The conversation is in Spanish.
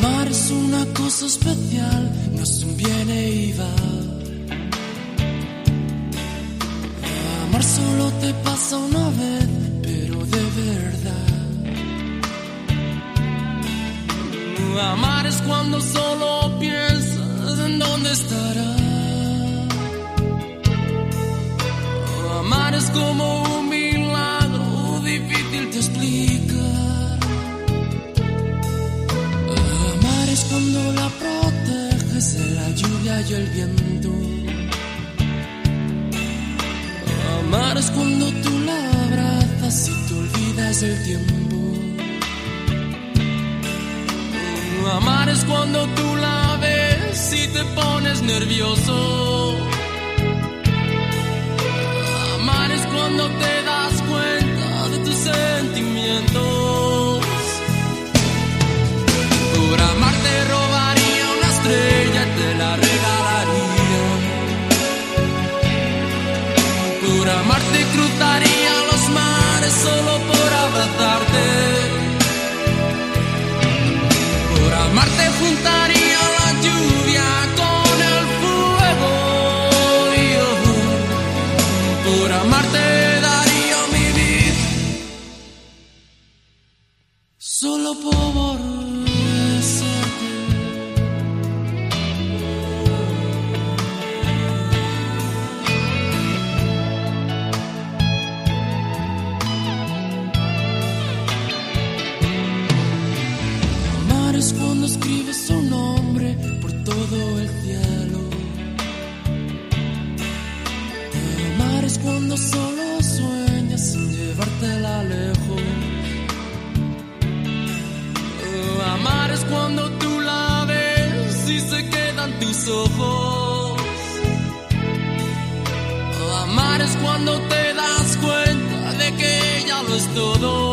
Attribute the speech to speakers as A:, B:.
A: Amar es una cosa especial, no es un viene y va. Amar solo te pasa una vez, pero de verdad. Amar es cuando solo piensas en dónde estará. Amar es como un milagro difícil de explicar. Amar es cuando la proteges de la lluvia y el viento. Amar es cuando tú la abrazas y te olvidas del tiempo. Amar es cuando tú la ves y te pones nervioso. Amar es cuando te das cuenta de tus sentimientos. Por amar te robaría una estrella y te la regalaría. Por amar te cruzaría los mares solo por abrazarte. Por amar te juntaría la lluvia con el fuego. Por amar te daría mi vida solo por besarte. Amar es cuando escribes su nombre por todo el cielo. Amar es cuando solo sueñas sin llevártela lejos. Amar es cuando tú la ves y se quedan tus ojos. Amar es cuando te das cuenta de que ella lo es todo.